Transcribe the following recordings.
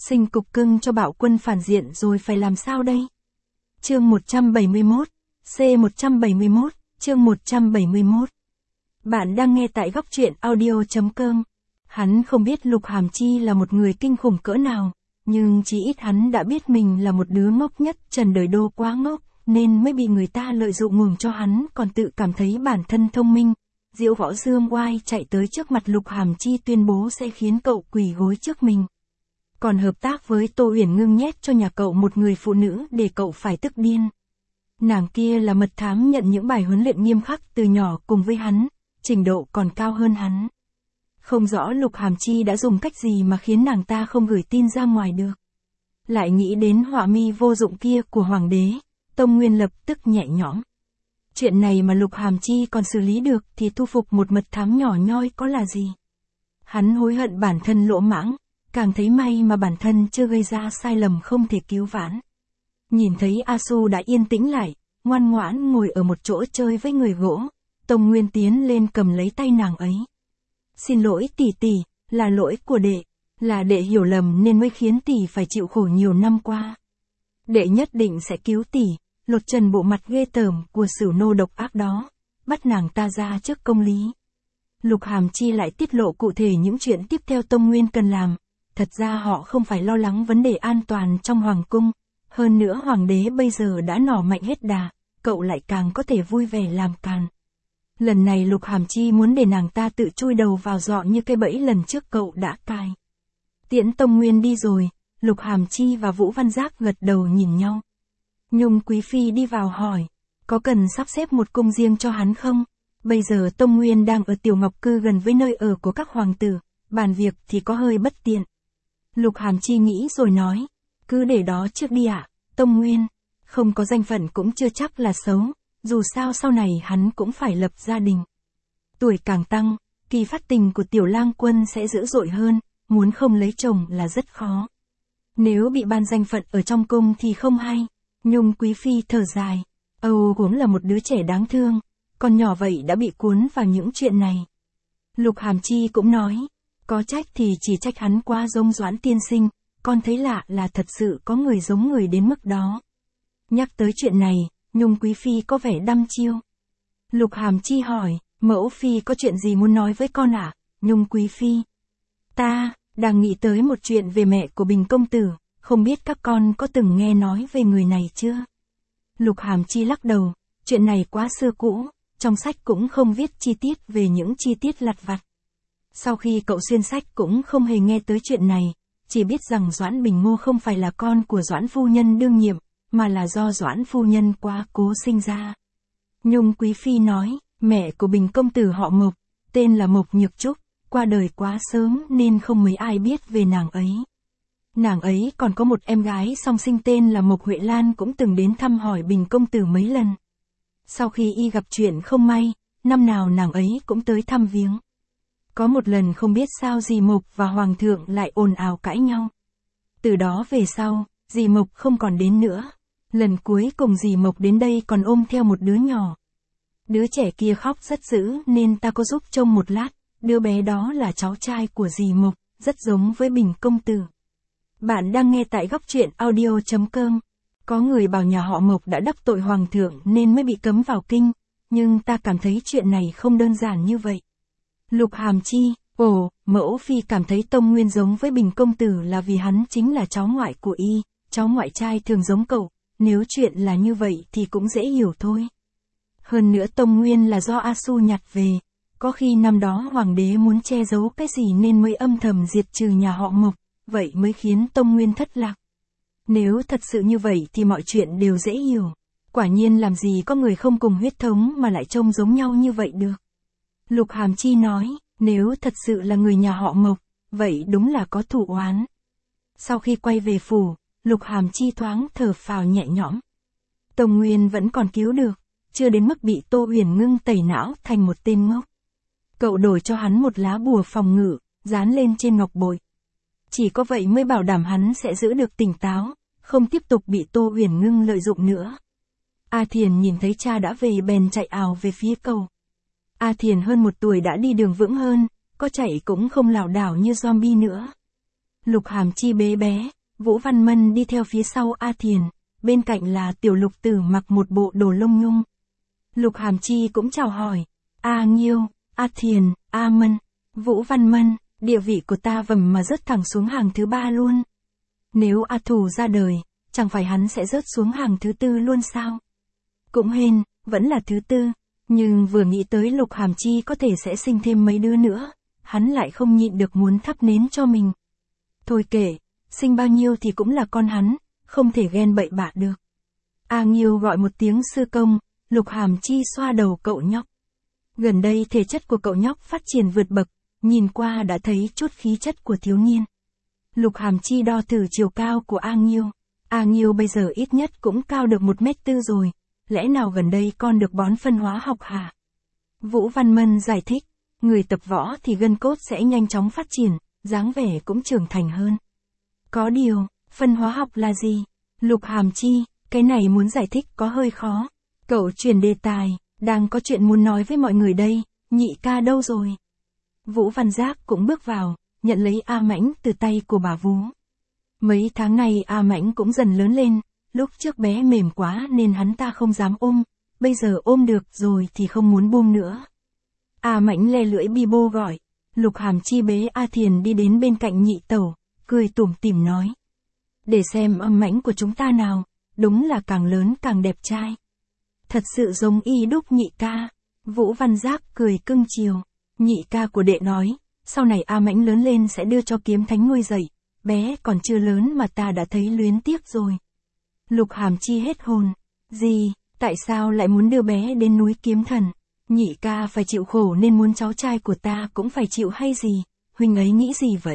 Sinh cục cưng cho bạo quân phản diện rồi phải làm sao đây? Chương 171, C171, chương 171. Bạn đang nghe tại góc truyện audio.com. Hắn không biết Lục Hàm Chi là một người kinh khủng cỡ nào, nhưng chỉ ít hắn đã biết mình là một đứa ngốc nhất trần đời đô, quá ngốc, nên mới bị người ta lợi dụng ngùng cho hắn còn tự cảm thấy bản thân thông minh. Diễu Võ Dương oai chạy tới trước mặt Lục Hàm Chi tuyên bố sẽ khiến cậu quỳ gối trước mình. Còn hợp tác với Tô Uyển Ngưng nhét cho nhà cậu một người phụ nữ để cậu phải tức điên. Nàng kia là mật thám nhận những bài huấn luyện nghiêm khắc từ nhỏ cùng với hắn, trình độ còn cao hơn hắn. Không rõ Lục Hàm Chi đã dùng cách gì mà khiến nàng ta không gửi tin ra ngoài được. Lại nghĩ đến họa mi vô dụng kia của hoàng đế, Tông Nguyên lập tức nhẹ nhõm. Chuyện này mà Lục Hàm Chi còn xử lý được thì thu phục một mật thám nhỏ nhoi có là gì. Hắn hối hận bản thân lỗ mãng, càng thấy may mà bản thân chưa gây ra sai lầm không thể cứu vãn. Nhìn thấy A Su đã yên tĩnh lại, ngoan ngoãn ngồi ở một chỗ chơi với người gỗ, Tông Nguyên tiến lên cầm lấy tay nàng ấy. Xin lỗi tỷ tỷ, là lỗi của đệ, là đệ hiểu lầm nên mới khiến tỷ phải chịu khổ nhiều năm qua. Đệ nhất định sẽ cứu tỷ, lột trần bộ mặt ghê tởm của Sửu Nô độc ác đó, bắt nàng ta ra trước công lý. Lục Hàm Chi lại tiết lộ cụ thể những chuyện tiếp theo Tông Nguyên cần làm. Thật ra họ không phải lo lắng vấn đề an toàn trong hoàng cung, hơn nữa hoàng đế bây giờ đã nỏ mạnh hết đà, cậu lại càng có thể vui vẻ làm càn. Lần này Lục Hàm Chi muốn để nàng ta tự chui đầu vào giọ như cái bẫy lần trước cậu đã cài. Tiễn Tông Nguyên đi rồi, Lục Hàm Chi và Vũ Văn Giác gật đầu nhìn nhau. Nhung Quý Phi đi vào hỏi, có cần sắp xếp một cung riêng cho hắn không? Bây giờ Tông Nguyên đang ở Tiểu Ngọc Cư gần với nơi ở của các hoàng tử, bàn việc thì có hơi bất tiện. Lục Hàm Chi nghĩ rồi nói, cứ để đó trước đi ạ, Tông Nguyên, không có danh phận cũng chưa chắc là xấu, dù sao sau này hắn cũng phải lập gia đình. Tuổi càng tăng, kỳ phát tình của Tiểu Lang Quân sẽ dữ dội hơn, muốn không lấy chồng là rất khó. Nếu bị ban danh phận ở trong cung thì không hay. Nhung Quý Phi thở dài, Âu cũng là một đứa trẻ đáng thương, còn nhỏ vậy đã bị cuốn vào những chuyện này. Lục Hàm Chi cũng nói, có trách thì chỉ trách hắn quá giống Doãn tiên sinh, con thấy lạ là thật sự có người giống người đến mức đó. Nhắc tới chuyện này, Nhung Quý Phi có vẻ đăm chiêu. Lục Hàm Chi hỏi, mẫu phi có chuyện gì muốn nói với con ạ? Nhung Quý Phi, ta đang nghĩ tới một chuyện về mẹ của Bình công tử, không biết các con có từng nghe nói về người này chưa? Lục Hàm Chi lắc đầu, chuyện này quá xưa cũ, trong sách cũng không viết chi tiết về những chi tiết lặt vặt. Sau khi cậu xuyên sách cũng không hề nghe tới chuyện này, chỉ biết rằng Doãn Bình Ngô không phải là con của Doãn phu nhân đương nhiệm, mà là do Doãn phu nhân quá cố sinh ra. Nhung Quý Phi nói, mẹ của Bình công tử họ Mộc, tên là Mộc Nhược Trúc, qua đời quá sớm nên không mấy ai biết về nàng ấy. Nàng ấy còn có một em gái song sinh tên là Mộc Huệ Lan cũng từng đến thăm hỏi Bình công tử mấy lần. Sau khi y gặp chuyện không may, năm nào nàng ấy cũng tới thăm viếng. Có một lần không biết sao dì Mộc và Hoàng thượng lại ồn ào cãi nhau. Từ đó về sau, dì Mộc không còn đến nữa. Lần cuối cùng dì Mộc đến đây còn ôm theo một đứa nhỏ. Đứa trẻ kia khóc rất dữ nên ta có giúp trông một lát, đứa bé đó là cháu trai của dì Mộc, rất giống với Bình công tử. Bạn đang nghe tại góc truyện audio.com. Có người bảo nhà họ Mộc đã đắc tội Hoàng thượng nên mới bị cấm vào kinh, nhưng ta cảm thấy chuyện này không đơn giản như vậy. Lục Hàm Chi, mẫu phi cảm thấy Tông Nguyên giống với Bình công tử là vì hắn chính là cháu ngoại của y, cháu ngoại trai thường giống cậu, nếu chuyện là như vậy thì cũng dễ hiểu thôi. Hơn nữa Tông Nguyên là do A Su nhặt về, có khi năm đó hoàng đế muốn che giấu cái gì nên mới âm thầm diệt trừ nhà họ Mộc, vậy mới khiến Tông Nguyên thất lạc. Nếu thật sự như vậy thì mọi chuyện đều dễ hiểu. Quả nhiên làm gì có người không cùng huyết thống mà lại trông giống nhau như vậy được. Lục Hàm Chi nói, nếu thật sự là người nhà họ Mộc, vậy đúng là có thù oán. Sau khi quay về phủ, Lục Hàm Chi thoáng thở phào nhẹ nhõm. Tông Nguyên vẫn còn cứu được, chưa đến mức bị Tô Uyển Ngưng tẩy não thành một tên ngốc. Cậu đổi cho hắn một lá bùa phòng ngự, dán lên trên ngọc bội. Chỉ có vậy mới bảo đảm hắn sẽ giữ được tỉnh táo, không tiếp tục bị Tô Uyển Ngưng lợi dụng nữa. A Thiền nhìn thấy cha đã về bèn chạy ào về phía cậu. A Thiền hơn 1 tuổi đã đi đường vững hơn, có chạy cũng không lảo đảo như zombie nữa. Lục Hàm Chi bế bé, Vũ Văn Mân đi theo phía sau A Thiền, bên cạnh là Tiểu Lục Tử mặc một bộ đồ lông nhung. Lục Hàm Chi cũng chào hỏi, A Nghiêu, A Thiền, A Mân, Vũ Văn Mân, địa vị của ta vầm mà rớt thẳng xuống hàng thứ 3 luôn. Nếu A Thù ra đời, chẳng phải hắn sẽ rớt xuống hàng thứ 4 luôn sao? Cũng hên, vẫn là thứ 4, nhưng vừa nghĩ tới Lục Hàm Chi có thể sẽ sinh thêm mấy đứa nữa, hắn lại không nhịn được muốn thắp nến cho mình. Thôi kệ, sinh bao nhiêu thì cũng là con hắn, không thể ghen bậy bạ được. A Nghiêu gọi một tiếng sư công, Lục Hàm Chi xoa đầu cậu nhóc. Gần đây thể chất của cậu nhóc phát triển vượt bậc, nhìn qua đã thấy chút khí chất của thiếu niên. Lục Hàm Chi đo thử chiều cao của A Nghiêu. A Nghiêu bây giờ ít nhất cũng cao được 1m4 rồi, lẽ nào gần đây con được bón phân hóa học hả? Vũ Văn Mân giải thích, người tập võ thì gân cốt sẽ nhanh chóng phát triển, dáng vẻ cũng trưởng thành hơn. Có điều, phân hóa học là gì? Lục Hàm Chi, cái này muốn giải thích có hơi khó. Cậu chuyển đề tài, đang có chuyện muốn nói với mọi người đây, nhị ca đâu rồi? Vũ Văn Giác cũng bước vào, nhận lấy A Mãnh từ tay của bà Vú. Mấy tháng nay A Mãnh cũng dần lớn lên, lúc trước bé mềm quá nên hắn ta không dám ôm, bây giờ ôm được rồi thì không muốn buông nữa. A Mãnh le lưỡi bi bô gọi, Lục Hàm Chi bế A Thiền đi đến bên cạnh nhị tẩu, cười tủm tỉm nói. Để xem âm mãnh của chúng ta nào, đúng là càng lớn càng đẹp trai. Thật sự giống y đúc nhị ca. Vũ Văn Giác cười cưng chiều. Nhị ca của đệ nói, sau này A Mãnh lớn lên sẽ đưa cho Kiếm Thánh nuôi dạy, bé còn chưa lớn mà ta đã thấy luyến tiếc rồi. Lục Hàm Chi hết hồn. Gì, tại sao lại muốn đưa bé đến núi Kiếm Thần? Nhị ca phải chịu khổ nên muốn cháu trai của ta cũng phải chịu hay gì, huynh ấy nghĩ gì vậy?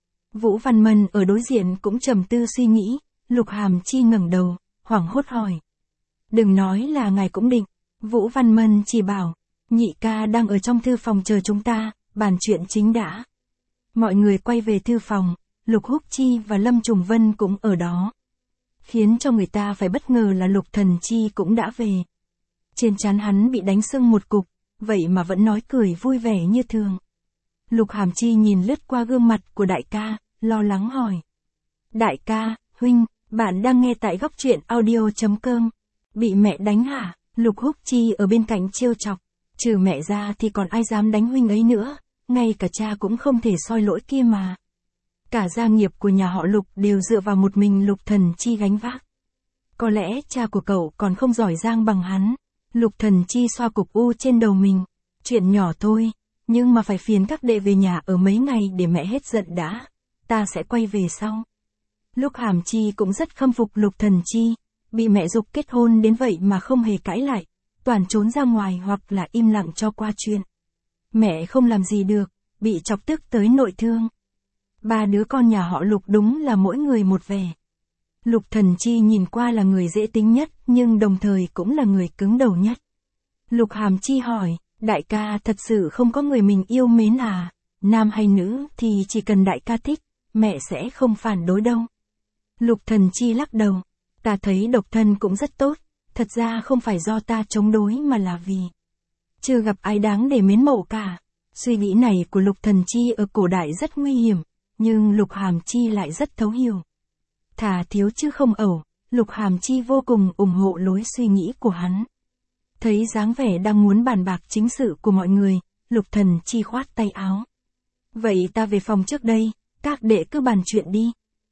Vũ Văn Mân ở đối diện cũng trầm tư suy nghĩ, Lục Hàm Chi ngẩng đầu, hoảng hốt hỏi. Đừng nói là ngài cũng định. Vũ Văn Mân chỉ bảo, nhị ca đang ở trong thư phòng chờ chúng ta, bàn chuyện chính đã. Mọi người quay về thư phòng, Lục Húc Chi và Lâm Trùng Vân cũng ở đó. Khiến cho người ta phải bất ngờ là Lục Thần Chi cũng đã về. Trên trán hắn bị đánh sưng một cục, vậy mà vẫn nói cười vui vẻ như thường. Lục Hàm Chi nhìn lướt qua gương mặt của đại ca, lo lắng hỏi. Đại ca, huynh, bạn đang nghe tại góc truyện audio.com. Bị mẹ đánh hả? Lục Húc Chi ở bên cạnh trêu chọc. Trừ mẹ ra thì còn ai dám đánh huynh ấy nữa, ngay cả cha cũng không thể soi lỗi kia mà. Cả gia nghiệp của nhà họ Lục đều dựa vào một mình Lục Thần Chi gánh vác. Có lẽ cha của cậu còn không giỏi giang bằng hắn. Lục Thần Chi xoa cục u trên đầu mình. Chuyện nhỏ thôi, nhưng mà phải phiền các đệ về nhà ở mấy ngày để mẹ hết giận đã. Ta sẽ quay về sau. Lục Hàm Chi cũng rất khâm phục Lục Thần Chi. Bị mẹ giục kết hôn đến vậy mà không hề cãi lại, toàn trốn ra ngoài hoặc là im lặng cho qua chuyện. Mẹ không làm gì được, bị chọc tức tới nội thương. Ba đứa con nhà họ Lục đúng là mỗi người một vẻ. Lục Thần Chi nhìn qua là người dễ tính nhất, nhưng đồng thời cũng là người cứng đầu nhất. Lục Hàm Chi hỏi, đại ca thật sự không có người mình yêu mến à? Nam hay nữ thì chỉ cần đại ca thích, mẹ sẽ không phản đối đâu. Lục Thần Chi lắc đầu. Ta thấy độc thân cũng rất tốt, thật ra không phải do ta chống đối mà là vì chưa gặp ai đáng để mến mộ cả. Suy nghĩ này của Lục Thần Chi ở cổ đại rất nguy hiểm, nhưng Lục Hàm Chi lại rất thấu hiểu. Thà thiếu chứ không ẩu, Lục Hàm Chi vô cùng ủng hộ lối suy nghĩ của hắn. Thấy dáng vẻ đang muốn bàn bạc chính sự của mọi người, Lục Thần Chi khoát tay áo. Vậy ta về phòng trước đây, các đệ cứ bàn chuyện đi.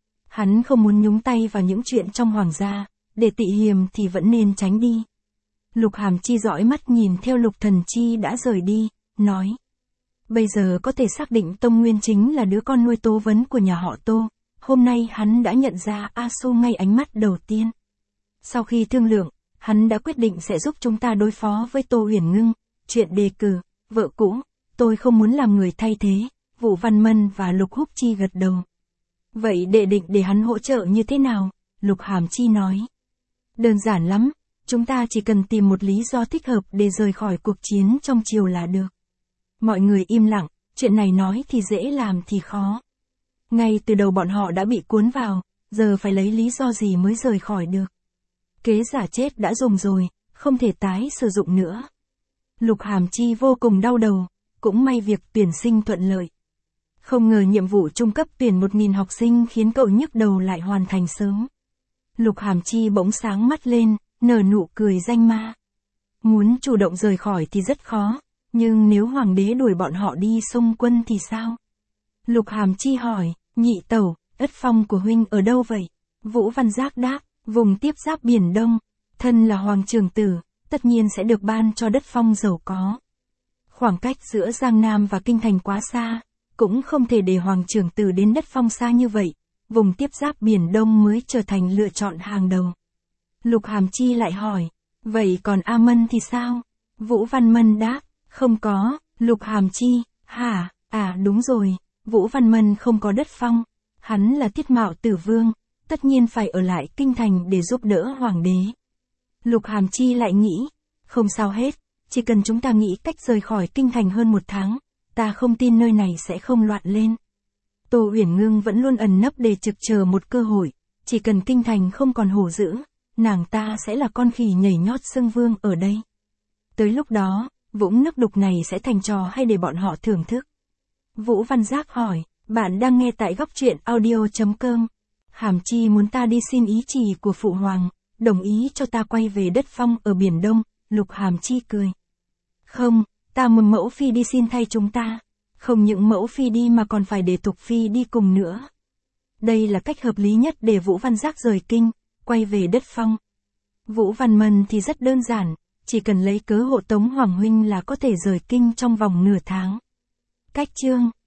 Hắn không muốn nhúng tay vào những chuyện trong hoàng gia, để tị hiềm thì vẫn nên tránh đi. Lục Hàm Chi dõi mắt nhìn theo Lục Thần Chi đã rời đi, nói. Bây giờ có thể xác định Tông Nguyên chính là đứa con nuôi Tô Vấn của nhà họ Tô. Hôm nay hắn đã nhận ra A Xu ngay ánh mắt đầu tiên. Sau khi thương lượng, hắn đã quyết định sẽ giúp chúng ta đối phó với Tô Huyền Ngưng. Chuyện đề cử, vợ cũ, tôi không muốn làm người thay thế. Vũ Văn Mân và Lục Húc Chi gật đầu. Vậy đệ định để hắn hỗ trợ như thế nào? Lục Hàm Chi nói. Đơn giản lắm, chúng ta chỉ cần tìm một lý do thích hợp để rời khỏi cuộc chiến trong triều là được. Mọi người im lặng, chuyện này nói thì dễ làm thì khó. Ngay từ đầu bọn họ đã bị cuốn vào, giờ phải lấy lý do gì mới rời khỏi được. Kế giả chết đã dùng rồi, không thể tái sử dụng nữa. Lục Hàm Chi vô cùng đau đầu, cũng may việc tuyển sinh thuận lợi. Không ngờ nhiệm vụ trung cấp tuyển 1.000 học sinh khiến cậu nhức đầu lại hoàn thành sớm. Lục Hàm Chi bỗng sáng mắt lên, nở nụ cười danh ma. Muốn chủ động rời khỏi thì rất khó, nhưng nếu hoàng đế đuổi bọn họ đi xông quân thì sao? Lục Hàm Chi hỏi, nhị tẩu, ất phong của huynh ở đâu vậy? Vũ Văn Giác đáp, vùng tiếp giáp Biển Đông, thân là hoàng trưởng tử, tất nhiên sẽ được ban cho đất phong giàu có. Khoảng cách giữa Giang Nam và Kinh Thành quá xa, cũng không thể để hoàng trưởng tử đến đất phong xa như vậy, vùng tiếp giáp Biển Đông mới trở thành lựa chọn hàng đầu. Lục Hàm Chi lại hỏi, vậy còn A Mân thì sao? Vũ Văn Mân đáp, không có. Lục Hàm Chi, hả? À đúng rồi, Vũ Văn Mân không có đất phong, hắn là Tiết Mạo Tử Vương, tất nhiên phải ở lại Kinh Thành để giúp đỡ hoàng đế. Lục Hàm Chi lại nghĩ, không sao hết, chỉ cần chúng ta nghĩ cách rời khỏi Kinh Thành hơn 1 tháng, ta không tin nơi này sẽ không loạn lên. Tô Uyển Ngưng vẫn luôn ẩn nấp để trực chờ một cơ hội, chỉ cần Kinh Thành không còn hổ dữ, nàng ta sẽ là con khỉ nhảy nhót xưng vương ở đây. Tới lúc đó, vũng nước đục này sẽ thành trò hay để bọn họ thưởng thức? Vũ Văn Giác hỏi, bạn đang nghe tại góc truyện audio.com. Hàm Chi muốn ta đi xin ý chỉ của Phụ Hoàng, đồng ý cho ta quay về đất phong ở Biển Đông. Lục Hàm Chi cười. Không, ta muốn mẫu phi đi xin thay chúng ta. Không những mẫu phi đi mà còn phải để Tục phi đi cùng nữa. Đây là cách hợp lý nhất để Vũ Văn Giác rời kinh, quay về đất phong. Vũ Văn Mân thì rất đơn giản, chỉ cần lấy cớ hộ tống Hoàng huynh là có thể rời kinh trong vòng nửa tháng. Cách chương